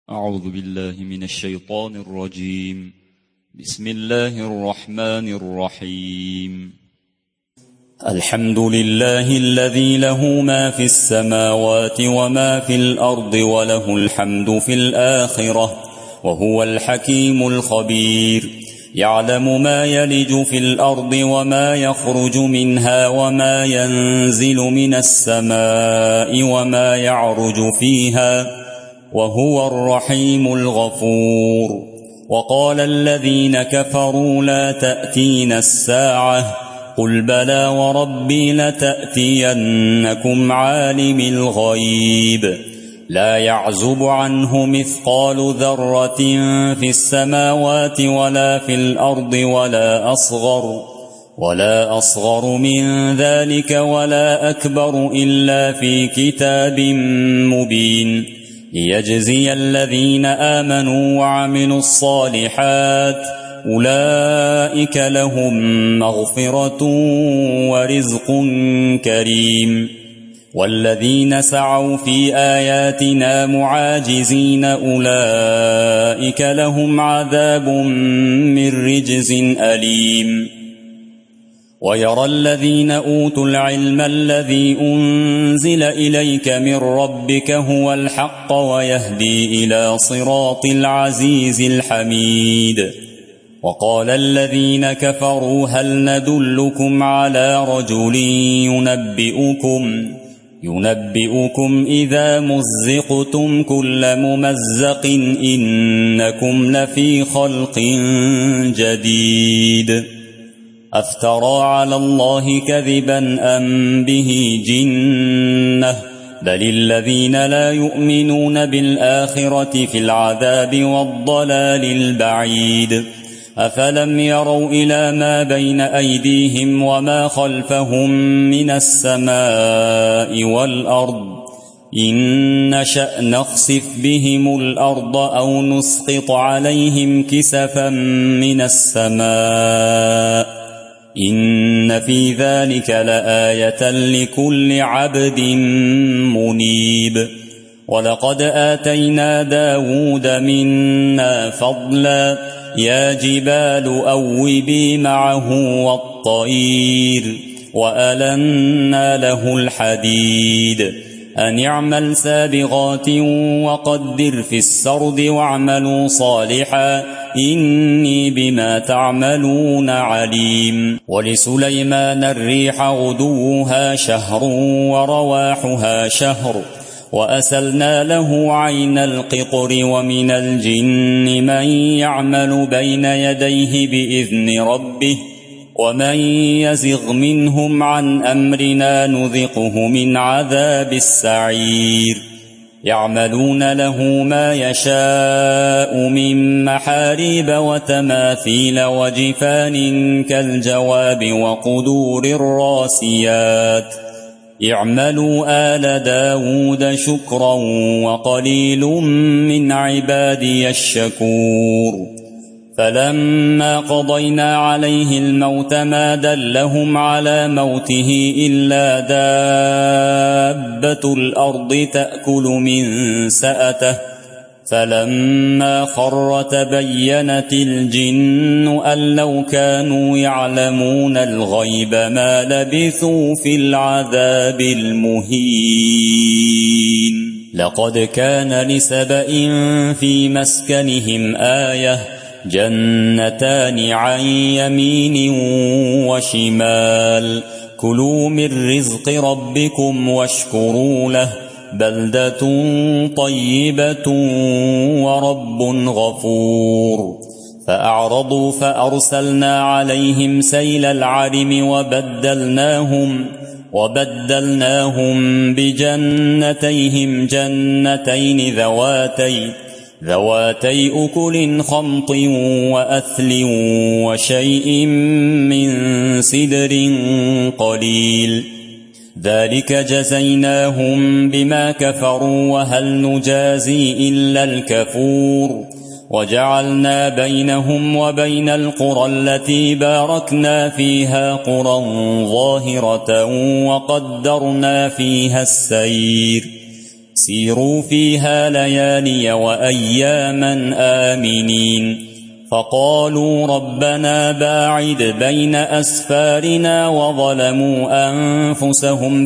أعوذ بالله من الشيطان الرجيم. بسم الله الرحمن الرحيم. الحمد لله الذي له ما في السماوات وما في الأرض وله الحمد في الآخرة وهو الحكيم الخبير. يعلم ما يلج في الأرض وما يخرج منها وما ينزل من السماء وما يعرج فيها وهو الرحيم الغفور. وقال الذين كفروا لا تأتينا الساعة قل بلى وربي لتأتينكم عالم الغيب لا يعزب عنه مثقال ذرة في السماوات ولا في الأرض ولا أصغر من ذلك ولا أكبر إلا في كتاب مبين ليجزي الذين آمنوا وعملوا الصالحات أولئك لهم مغفرة ورزق كريم. والذين سعوا في آياتنا معاجزين أولئك لهم عذاب من رجز أليم. ويرى الذين أوتوا العلم الذي أنزل إليك من ربك هو الحق ويهدي إلى صراط العزيز الحميد. وقال الذين كفروا هل ندلكم على رجل ينبئكم إذا مزقتم كل ممزق إنكم لفي خلق جديد. أفترى على الله كذبا أم به جنة بل الذين لا يؤمنون بالآخرة في العذاب والضلال البعيد. أفلم يروا إلى ما بين أيديهم وما خلفهم من السماء والأرض إن نشأ نخسف بهم الأرض أو نسقط عليهم كسفا من السماء إن في ذلك لآية لكل عبد منيب. ولقد آتينا داود منا فضلا يا جبال أوبي معه والطير وألنا له الحديد أن اعمل سابغات وقدر في السرد واعملوا صالحا إني بما تعملون عليم. ولسليمان الريح غدوها شهر ورواحها شهر وأسلنا له عين القطر ومن الجن من يعمل بين يديه بإذن ربه ومن يزغ منهم عن أمرنا نذقه من عذاب السعير. يعملون له ما يشاء من محاريب وتماثيل وجفان كالجواب وقدور الراسيات. اعملوا آل داود شكرا وقليل من عبادي الشكور. فلما قضينا عليه الموت ما دلهم على موته إلا دابة الأرض تأكل من سأته فلما خر تبينت الجن أن لو كانوا يعلمون الغيب ما لبثوا في العذاب المهين. لقد كان لسبإ في مسكنهم آية جنتان عن يمين وشمال كلوا من رزق ربكم واشكروا له بلدة طيبة ورب غفور. فأعرضوا فأرسلنا عليهم سيل العرم وبدلناهم بجنتيهم جنتين ذواتي أكل خمط وأثل وشيء من سدر قليل ذلك جزيناهم بما كفروا وهل نجازي إلا الكفور. وجعلنا بينهم وبين القرى التي باركنا فيها قرى ظاهرة وقدرنا فيها السير سيروا فيها ليالي وأياما آمنين فقالوا ربنا باعد بين أسفارنا وظلموا أنفسهم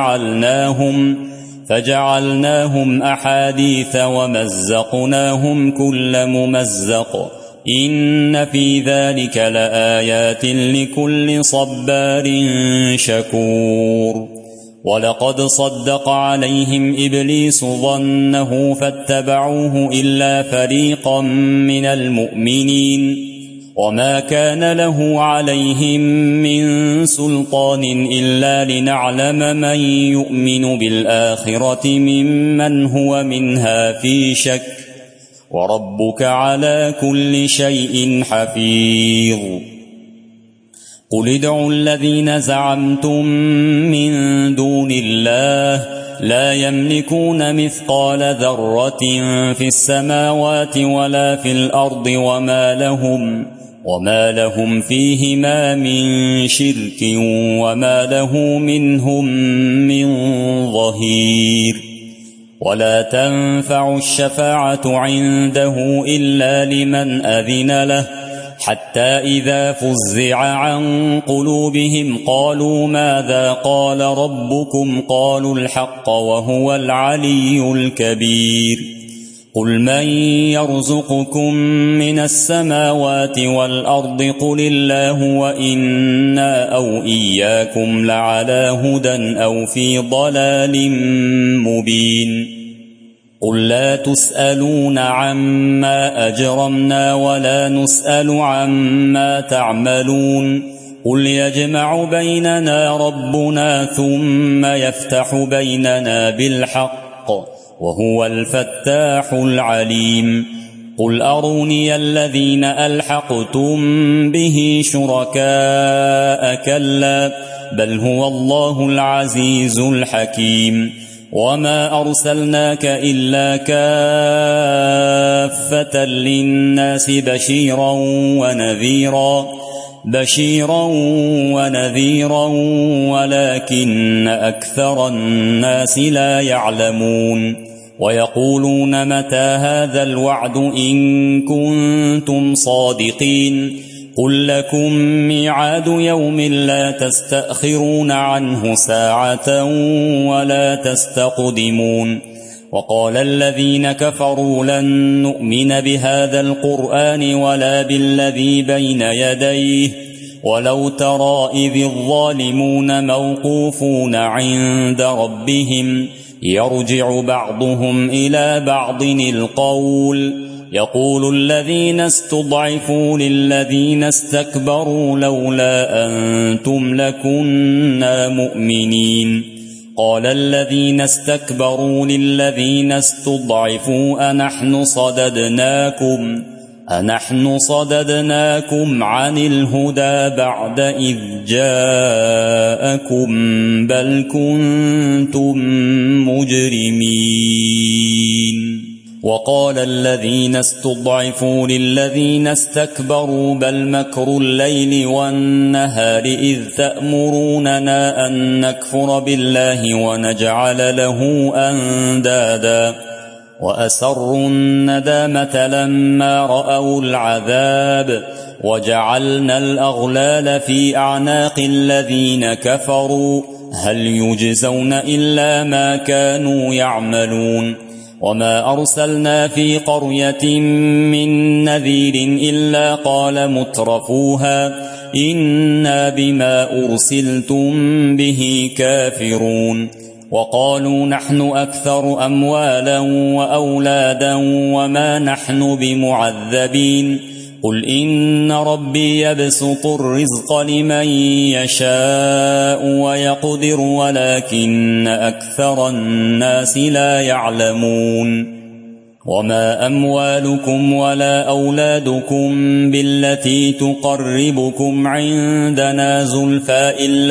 فجعلناهم أحاديث ومزقناهم كل ممزق إن في ذلك لآيات لكل صبار شكور ولقد صدق عليهم إبليس ظنه فاتبعوه إلا فريقا من المؤمنين وما كان له عليهم من سلطان إلا لنعلم من يؤمن بالآخرة ممن هو منها في شك وربك على كل شيء حفيظ قل ادعوا الذين زعمتم من دون الله لا يملكون مثقال ذرة في السماوات ولا في الأرض وما لهم فيهما من شرك وما له منهم من ظهير ولا تنفع الشفاعة عنده إلا لمن أذن له حتى إذا فزع عن قلوبهم قالوا ماذا قال ربكم قالوا الحق وهو العلي الكبير قل من يرزقكم من السماوات والأرض قل الله وإنا أو إياكم لعلى هدى أو في ضلال مبين قل لا تسألون عما أجرمنا ولا نسأل عما تعملون قل يجمع بيننا ربنا ثم يفتح بيننا بالحق وهو الفتاح العليم قل أروني الذين ألحقتم به شركاء كلا بل هو الله العزيز الحكيم وما أرسلناك إلا كافة للناس بشيرا ونذيرا ولكن أكثر الناس لا يعلمون ويقولون متى هذا الوعد إن كنتم صادقين قل لكم ميعاد يوم لا تستأخرون عنه ساعة ولا تستقدمون وقال الذين كفروا لن نؤمن بهذا القرآن ولا بالذي بين يديه ولو ترى إذ الظالمون موقوفون عند ربهم يرجع بعضهم إلى بعض القول يقول الذين استضعفوا للذين استكبروا لولا أنتم لكنا مؤمنين قال الذين استكبروا للذين استضعفوا أنحن صددناكم عن الهدى بعد إذ جاءكم بل كنتم مجرمين وقال الذين استضعفوا للذين استكبروا بل مكر الليل والنهار إذ تأمروننا أن نكفر بالله ونجعل له أندادا وأسروا الندامة لما رأوا العذاب وجعلنا الأغلال في أعناق الذين كفروا هل يجزون إلا ما كانوا يعملون وما أرسلنا في قرية من نذير إلا قال مترفوها إنا بما أرسلتم به كافرون وقالوا نحن أكثر أموالا وأولادا وما نحن بمعذبين قل إن ربي يبسط الرزق لمن يشاء ويقدر ولكن أكثر الناس لا يعلمون وما أموالكم ولا أولادكم بالتي تقربكم عندنا زلفى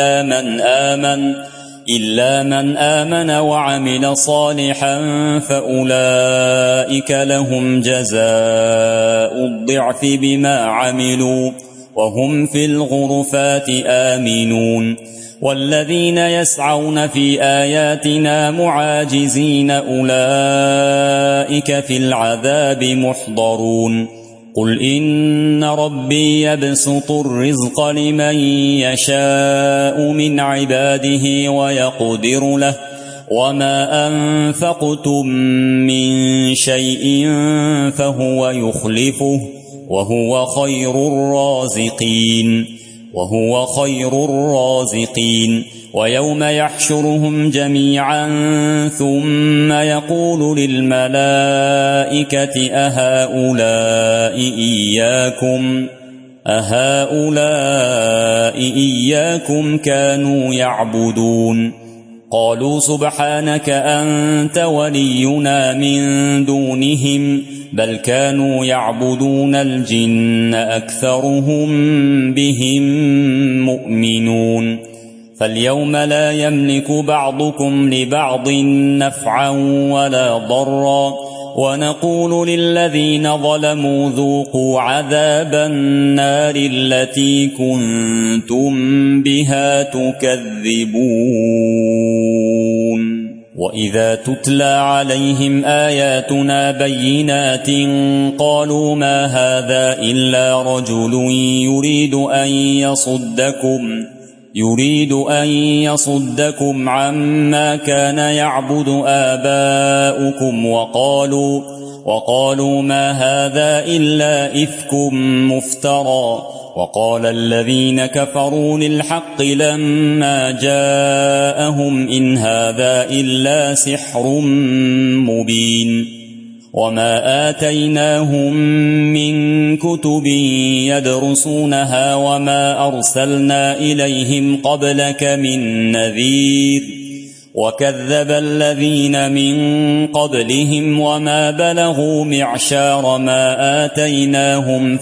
إلا من آمن وعمل صالحا فأولئك لهم جزاء الضعف بما عملوا وهم في الغرفات آمنون والذين يسعون في آياتنا معاجزين أولئك في العذاب محضرون قل إن ربي يبسط الرزق لمن يشاء من عباده ويقدر له وما أنفقتم من شيء فهو يخلفه وهو خير الرازقين ويوم يحشرهم جميعا ثم يقول للملائكة أهؤلاء إياكم كانوا يعبدون قالوا سبحانك أنت ولينا من دونهم بل كانوا يعبدون الجن أكثرهم بهم مؤمنون فاليوم لا يملك بعضكم لبعض نفعا ولا ضرا ونقول للذين ظلموا ذوقوا عذاب النار التي كنتم بها تكذبون وإذا تتلى عليهم آياتنا بينات قالوا ما هذا إلا رجل يريد أن يصدكم عما كان يعبد آباؤكم وقالوا ما هذا إلا إفك مفترى وقال الذين كفروا للحق لما جاءهم إن هذا إلا سحر مبين وما آتيناهم من كتب يدرسونها وما أرسلنا إليهم قبلك من نذير وكذب الذين من قبلهم وما بلغوا معشار ما آتيناهم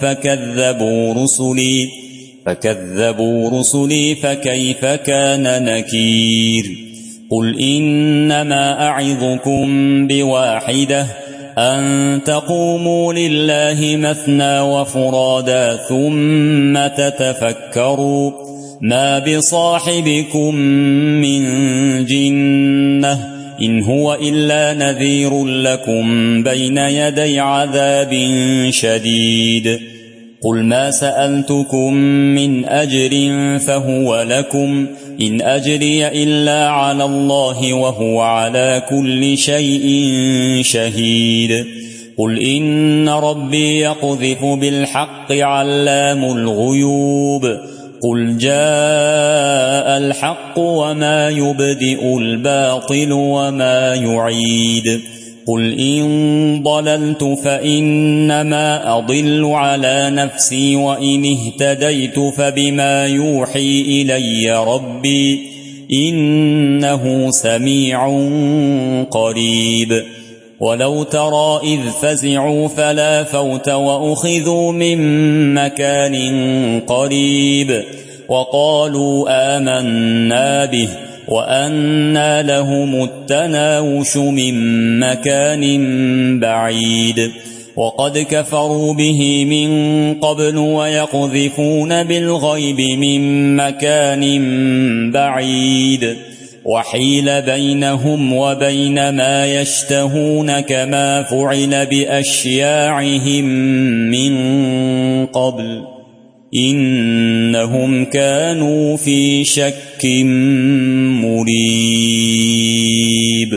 فكذبوا رسلي فكيف كان نكير قل إنما أعظكم بواحدة أن تقوموا لله مثنى وفرادا ثم تتفكروا ما بصاحبكم من جنة إن هو إلا نذير لكم بين يدي عذاب شديد قل ما سألتكم من أجر فهو لكم إن أجري إلا على الله وهو على كل شيء شهيد قل إن ربي يقذف بالحق علام الغيوب قل جاء الحق وما يبدئ الباطل وما يعيد قل إن ضللت فإنما أضل على نفسي وإن اهتديت فبما يوحي إلي ربي إنه سميع قريب ولو ترى إذ فزعوا فلا فوت وأخذوا من مكان قريب وقالوا آمنا به وأنى لهم التناوش من مكان بعيد وقد كفروا به من قبل ويقذفون بالغيب من مكان بعيد وحيل بينهم وبين ما يشتهون كما فعل بأشياعهم من قبل إنهم كانوا في شك مريب